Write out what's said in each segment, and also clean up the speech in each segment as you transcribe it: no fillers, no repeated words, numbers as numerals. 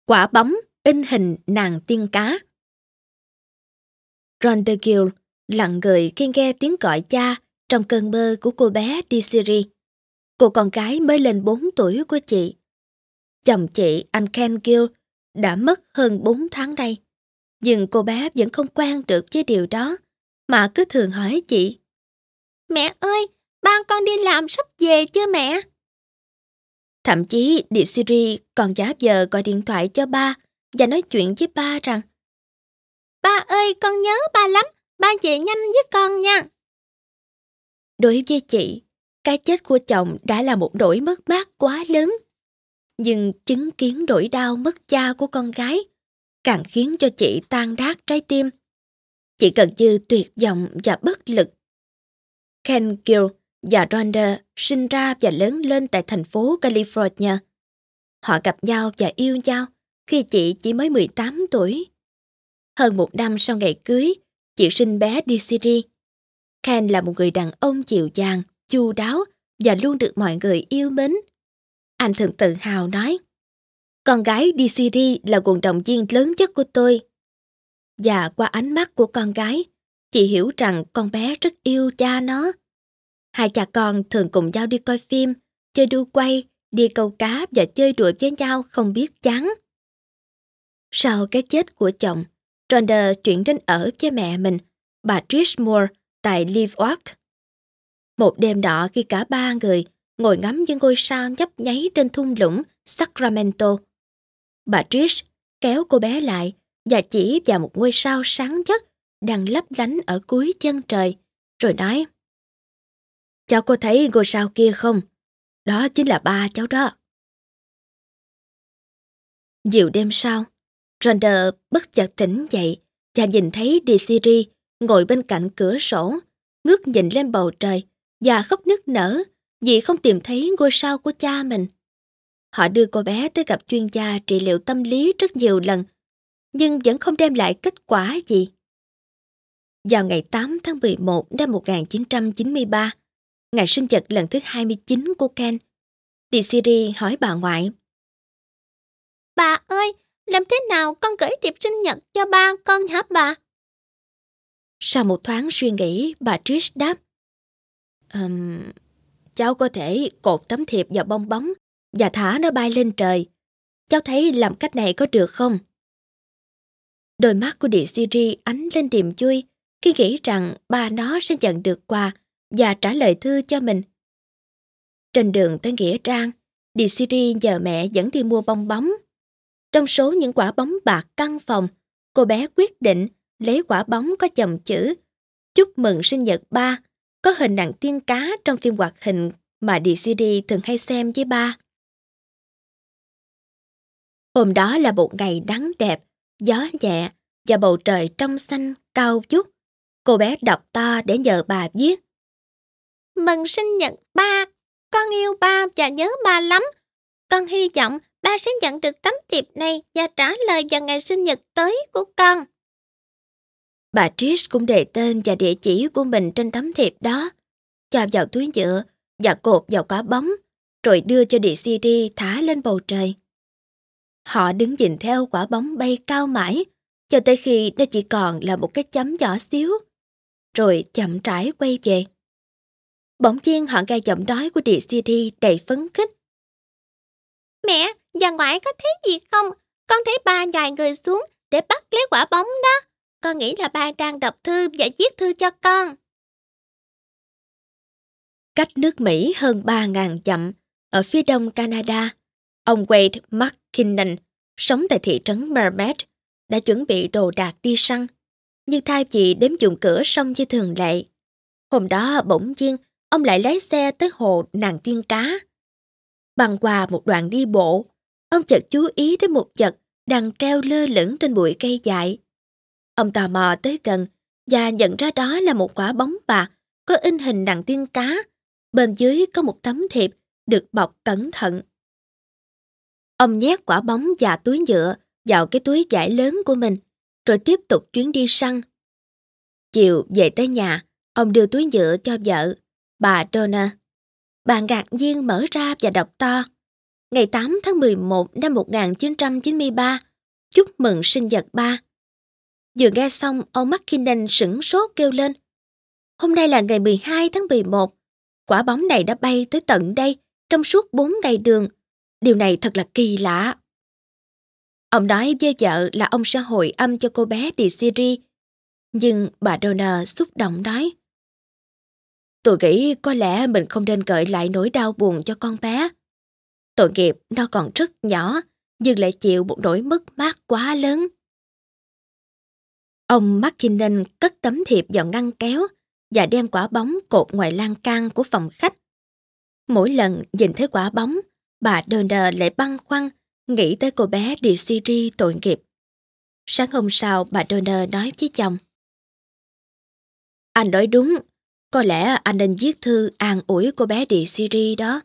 Quả bóng in hình nàng tiên cá. Rondegill lặng người khi nghe tiếng gọi cha trong cơn mơ của cô bé Desiree, cô con gái mới lên 4 tuổi của chị. Chồng chị, anh Ken Gill, đã mất hơn 4 tháng nay. Nhưng cô bé vẫn không quen được với điều đó, mà cứ thường hỏi chị: Mẹ ơi, ba con đi làm sắp về chưa mẹ? Thậm chí Desiree còn giả vờ gọi điện thoại cho ba và nói chuyện với ba rằng: Ba ơi, con nhớ ba lắm, ba về nhanh với con nha. Đối với chị, cái chết của chồng đã là một nỗi mất mát quá lớn. Nhưng chứng kiến nỗi đau mất cha của con gái càng khiến cho chị tan nát trái tim. Chị gần như tuyệt vọng và bất lực. Ken Gill và Rhonda sinh ra và lớn lên tại thành phố California. Họ gặp nhau và yêu nhau khi chị chỉ mới 18 tuổi. Hơn 1 năm sau ngày cưới, chị sinh bé Desiree. Ken là một người đàn ông dịu dàng, chu đáo và luôn được mọi người yêu mến. Anh thường tự hào nói: con gái Desiree là nguồn động viên lớn nhất của tôi. Và qua ánh mắt của con gái, chị hiểu rằng con bé rất yêu cha nó. Hai cha con thường cùng nhau đi coi phim, chơi đu quay, đi câu cá và chơi đùa với nhau không biết chán. Sau cái chết của chồng, Rhonda chuyển đến ở với mẹ mình, bà Trish Moore, tại Live Oak. Một đêm nọ khi cả ba người ngồi ngắm những ngôi sao nhấp nháy trên thung lũng Sacramento, bà Trish kéo cô bé lại và chỉ vào một ngôi sao sáng nhất đang lấp lánh ở cuối chân trời, rồi nói: cháu có thấy ngôi sao kia không? Đó chính là ba cháu đó. Nhiều đêm sau, Rhonda bất chợt tỉnh dậy và nhìn thấy Desiree ngồi bên cạnh cửa sổ, ngước nhìn lên bầu trời và khóc nức nở vì không tìm thấy ngôi sao của cha mình. Họ đưa cô bé tới gặp chuyên gia trị liệu tâm lý rất nhiều lần, nhưng vẫn không đem lại kết quả gì. Vào ngày 8 tháng 11 năm 1993, ngày sinh nhật lần thứ 29 của Ken, Desiree hỏi bà ngoại: Bà ơi, làm thế nào con gửi thiệp sinh nhật cho ba con hả bà? Sau một thoáng suy nghĩ, bà Trish đáp: cháu có thể cột tấm thiệp vào bong bóng và thả nó bay lên trời. Cháu thấy làm cách này có được không? Đôi mắt của Desiree ánh lên niềm vui khi nghĩ rằng ba nó sẽ nhận được quà và trả lời thư cho mình. Trên đường tới nghĩa trang, Desiree nhờ mẹ dẫn đi mua bong bóng. Trong số những quả bóng bạc căn phòng, cô bé quyết định lấy quả bóng có dòng chữ "Chúc mừng sinh nhật ba", có hình nàng tiên cá trong phim hoạt hình mà Desiree thường hay xem với ba. Hôm đó là một ngày nắng đẹp, gió nhẹ và bầu trời trong xanh cao vút. Cô bé đọc to để nhờ bà viết: Mừng sinh nhật ba, con yêu ba và nhớ ba lắm. Con hy vọng ba sẽ nhận được tấm thiệp này và trả lời vào ngày sinh nhật tới của con. Bà Trish cũng đề tên và địa chỉ của mình trên tấm thiệp đó, cho vào túi nhựa và cột vào quả bóng, rồi đưa cho Desiree thả lên bầu trời. Họ đứng nhìn theo quả bóng bay cao mãi, cho tới khi nó chỉ còn là một cái chấm nhỏ xíu, rồi chậm rãi quay về. Bỗng nhiên họ nghe giọng nói của Desiree đầy phấn khích: Mẹ và ngoại có thấy gì không? Con thấy ba nhòi người xuống để bắt lấy quả bóng đó. Con nghĩ là ba đang đọc thư và viết thư cho con. Cách nước Mỹ hơn 3.000 dặm, ở phía đông Canada, ông Wade McKinnon, sống tại thị trấn Mermet, đã chuẩn bị đồ đạc đi săn. Nhưng thay vì đến dùng cửa sông như thường lệ, hôm đó bỗng nhiên ông lại lái xe tới hồ nàng tiên cá. Băng qua một đoạn đi bộ, ông chợt chú ý đến một vật đang treo lơ lửng trên bụi cây dại. Ông tò mò tới gần và nhận ra đó là một quả bóng bạc có in hình nàng tiên cá. Bên dưới có một tấm thiệp được bọc cẩn thận. Ông nhét quả bóng và túi nhựa vào cái túi vải lớn của mình, rồi tiếp tục chuyến đi săn. Chiều về tới nhà, ông đưa túi nhựa cho vợ, bà Donna. Bà ngạc nhiên mở ra và đọc to: ngày 8 tháng 11 năm 1993, chúc mừng sinh nhật ba. Vừa nghe xong, ông McKinnon sửng sốt kêu lên. Hôm nay là ngày 12 tháng 11. Quả bóng này đã bay tới tận đây trong suốt 4 ngày đường. Điều này thật là kỳ lạ. Ông nói với vợ là ông sẽ hồi âm cho cô bé Desiree. Nhưng bà Donner xúc động nói. Tôi nghĩ có lẽ mình không nên gợi lại nỗi đau buồn cho con bé. Tội nghiệp nó còn rất nhỏ, nhưng lại chịu một nỗi mất mát quá lớn. Ông McKinnon cất tấm thiệp vào ngăn kéo và đem quả bóng cột ngoài lan can của phòng khách. Mỗi lần nhìn thấy quả bóng, bà Donner lại băn khoăn nghĩ tới cô bé Desiree tội nghiệp. Sáng hôm sau, bà Donner nói với chồng. Anh nói đúng, có lẽ anh nên viết thư an ủi cô bé Desiree đó.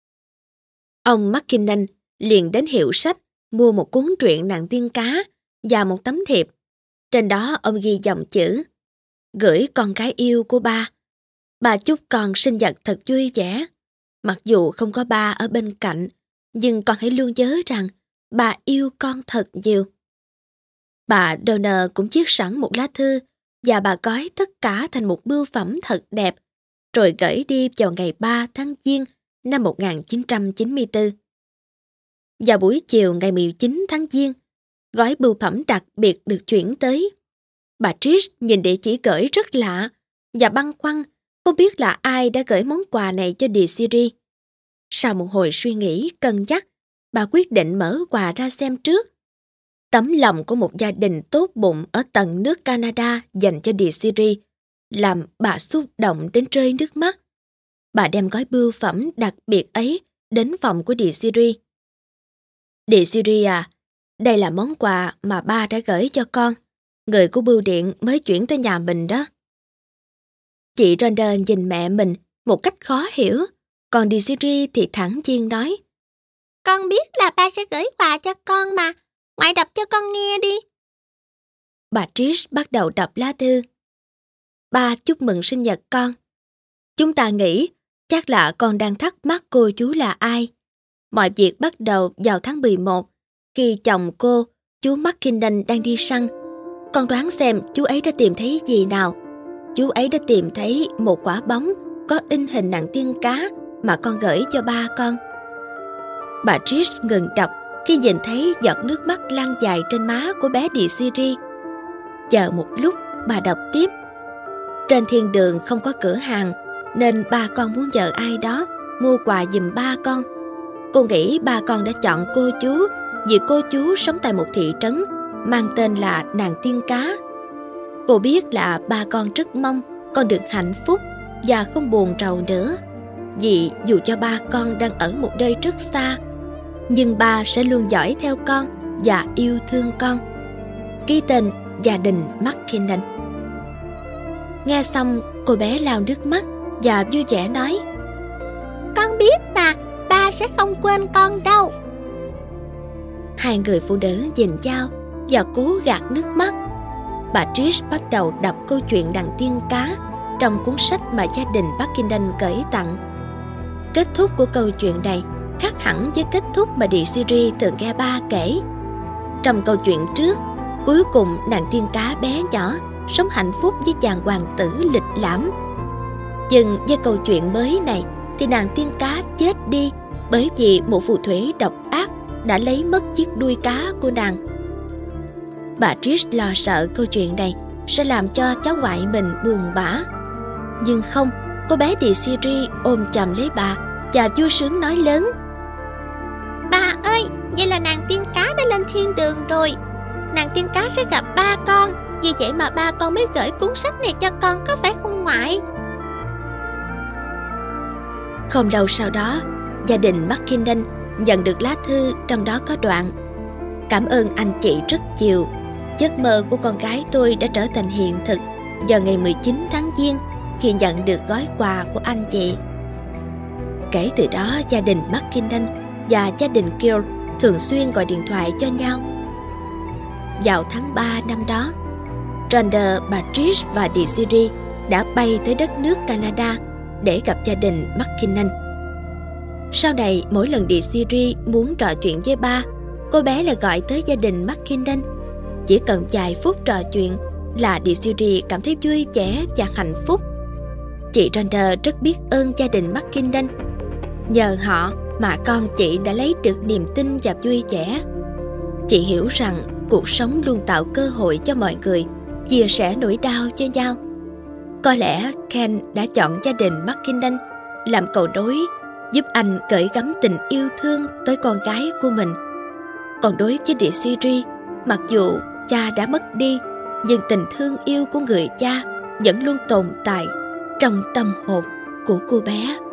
Ông McKinnon liền đến hiệu sách mua một cuốn truyện nàng tiên cá và một tấm thiệp. Trên đó ông ghi dòng chữ: gửi con gái yêu của ba. Bà chúc con sinh nhật thật vui vẻ. Mặc dù không có ba ở bên cạnh, nhưng con hãy luôn nhớ rằng bà yêu con thật nhiều. Bà Donner cũng viết sẵn một lá thư và bà gói tất cả thành một bưu phẩm thật đẹp, rồi gửi đi vào ngày 3 tháng Giêng năm 1994. Vào buổi chiều ngày 19 tháng Giêng, gói bưu phẩm đặc biệt được chuyển tới. Bà Trish nhìn địa chỉ gửi rất lạ và băn khoăn không biết là ai đã gửi món quà này cho Desiree. Sau một hồi suy nghĩ cân nhắc, bà quyết định mở quà ra xem trước. Tấm lòng của một gia đình tốt bụng ở tận nước Canada dành cho Desiree làm bà xúc động đến rơi nước mắt. Bà đem gói bưu phẩm đặc biệt ấy đến phòng của Desiree. Desiree à, đây là món quà mà ba đã gửi cho con. Người của bưu điện mới chuyển tới nhà mình đó. Chị Rhonda nhìn mẹ mình một cách khó hiểu, còn Desiree thì thẳng nhiên nói. Con biết là ba sẽ gửi quà cho con mà, ngoại đọc cho con nghe đi. Bà Trish bắt đầu đọc lá thư. Ba chúc mừng sinh nhật con. Chúng ta nghĩ chắc là con đang thắc mắc cô chú là ai. Mọi việc bắt đầu vào tháng 11 khi chồng cô, chú McKinnon đang đi săn. Con đoán xem chú ấy đã tìm thấy gì nào. Chú ấy đã tìm thấy một quả bóng có in hình nàng tiên cá mà con gửi cho ba con. Bà Trish ngừng đọc khi nhìn thấy giọt nước mắt lan dài trên má của bé Desiree. Chờ một lúc, bà đọc tiếp. Trên thiên đường không có cửa hàng, nên ba con muốn nhờ ai đó mua quà giùm ba con. Cô nghĩ ba con đã chọn cô chú vì cô chú sống tại một thị trấn mang tên là Nàng Tiên Cá. Cô biết là ba con rất mong con được hạnh phúc và không buồn rầu nữa. Vì dù cho ba con đang ở một nơi rất xa, nhưng ba sẽ luôn dõi theo con và yêu thương con. Ký tên gia đình McKinnon. Nghe xong, cô bé lau nước mắt và vui vẻ nói. Con biết mà, ba sẽ không quên con đâu. Hai người phụ nữ nhìn nhau và cố gạt nước mắt. Bà Trish bắt đầu đọc câu chuyện Nàng Tiên Cá trong cuốn sách mà gia đình McKinnon gửi tặng. Kết thúc của câu chuyện này khác hẳn với kết thúc mà Desiree từng nghe ba kể. Trong câu chuyện trước, cuối cùng nàng tiên cá bé nhỏ sống hạnh phúc với chàng hoàng tử lịch lãm. Nhưng với câu chuyện mới này thì nàng tiên cá chết đi bởi vì một phù thủy độc ác đã lấy mất chiếc đuôi cá của nàng. Bà Trish lo sợ câu chuyện này sẽ làm cho cháu ngoại mình buồn bã. Nhưng không, cô bé Desiree ôm chầm lấy bà và vui sướng nói lớn. Bà ơi, vậy là nàng tiên cá đã lên thiên đường rồi. Nàng tiên cá sẽ gặp ba con, vì vậy mà ba con mới gửi cuốn sách này cho con, có phải không ngoại? Không lâu sau đó, gia đình McKinnon nhận được lá thư, trong đó có đoạn: cảm ơn anh chị rất nhiều. Giấc mơ của con gái tôi đã trở thành hiện thực vào ngày 19 tháng Giêng khi nhận được gói quà của anh chị. Kể từ đó, gia đình McKinnon và gia đình Gill thường xuyên gọi điện thoại cho nhau. Vào tháng 3 năm đó, Rhonda, bà Trish và Desiree đã bay tới đất nước Canada để gặp gia đình McKinnon. Sau này mỗi lần Desiree muốn trò chuyện với ba, cô bé lại gọi tới gia đình McKinnon. Chỉ cần vài phút trò chuyện là Desiree cảm thấy vui vẻ và hạnh phúc. Chị Rhonda rất biết ơn gia đình McKinnon. Nhờ họ mà con chị đã lấy được niềm tin và vui vẻ. Chị hiểu rằng cuộc sống luôn tạo cơ hội cho mọi người chia sẻ nỗi đau với nhau. Có lẽ Ken đã chọn gia đình McKinnon làm cầu nối, giúp anh gửi gắm tình yêu thương tới con gái của mình. Còn đối với Desiree, mặc dù cha đã mất đi, nhưng tình thương yêu của người cha vẫn luôn tồn tại trong tâm hồn của cô bé.